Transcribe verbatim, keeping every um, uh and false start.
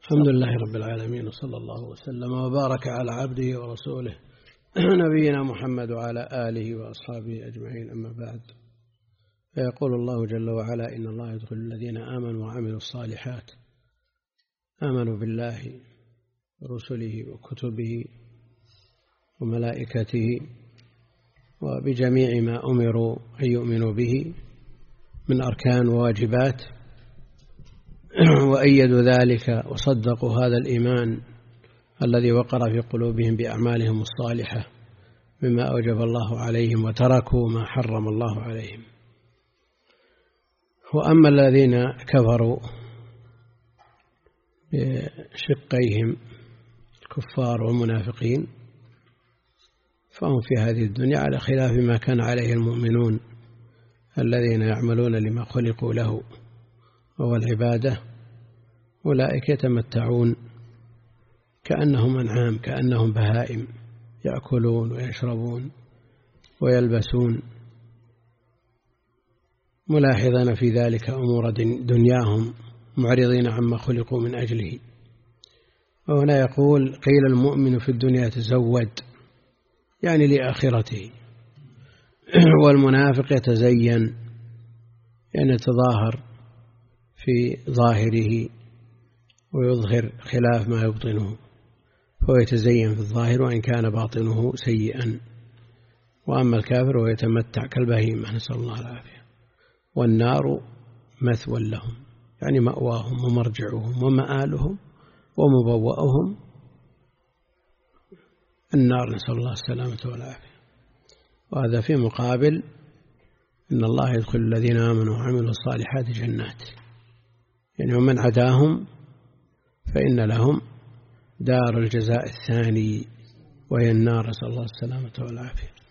الحمد لله رب العالمين، وصلى الله وسلم وبارك على عبده ورسوله نبينا محمد وعلى آله وأصحابه أجمعين، أما بعد. فيقول الله جل وعلا: إن الله يدخل الذين آمنوا وعملوا الصالحات، آمنوا بالله ورسله وكتبه وملائكته وبجميع ما أمروا أن يؤمنوا به من أركان وواجبات، وأيدوا ذلك وصدقوا هذا الإيمان الذي وقر في قلوبهم بأعمالهم الصالحة مما أوجب الله عليهم، وتركوا ما حرم الله عليهم. وأما الذين كفروا بشقيهم الكفار والمنافقين فهم في هذه الدنيا على خلاف ما كان عليه المؤمنون الذين يعملون لما خلقوا له وهو العبادة. أولئك يتمتعون كأنهم أنعام، كأنهم بهائم، يأكلون ويشربون ويلبسون، ملاحظين في ذلك أمور دنياهم معرضين عما خلقوا من أجله. وهنا يقول: قيل المؤمن في الدنيا تزود، يعني لآخرته، والمنافق يتزين، يعني يتظاهر في ظاهره ويظهر خلاف ما يبطنه، فهو يتزين في الظاهر وإن كان باطنه سيئا. وأما الكافر هو يتمتع كالبهيمة، نسأل الله العافية. والنار مثوى لهم، يعني مأواهم ومرجعهم ومآلهم ومبوأهم النار، نسأل الله السلامة والعافية. وهذا في مقابل إن الله يدخل الذين آمنوا وعملوا الصالحات جنات، يعني ومن عداهم فإن لهم دار الجزاء الثاني وهي النار، نسأل الله السلامة والعافية.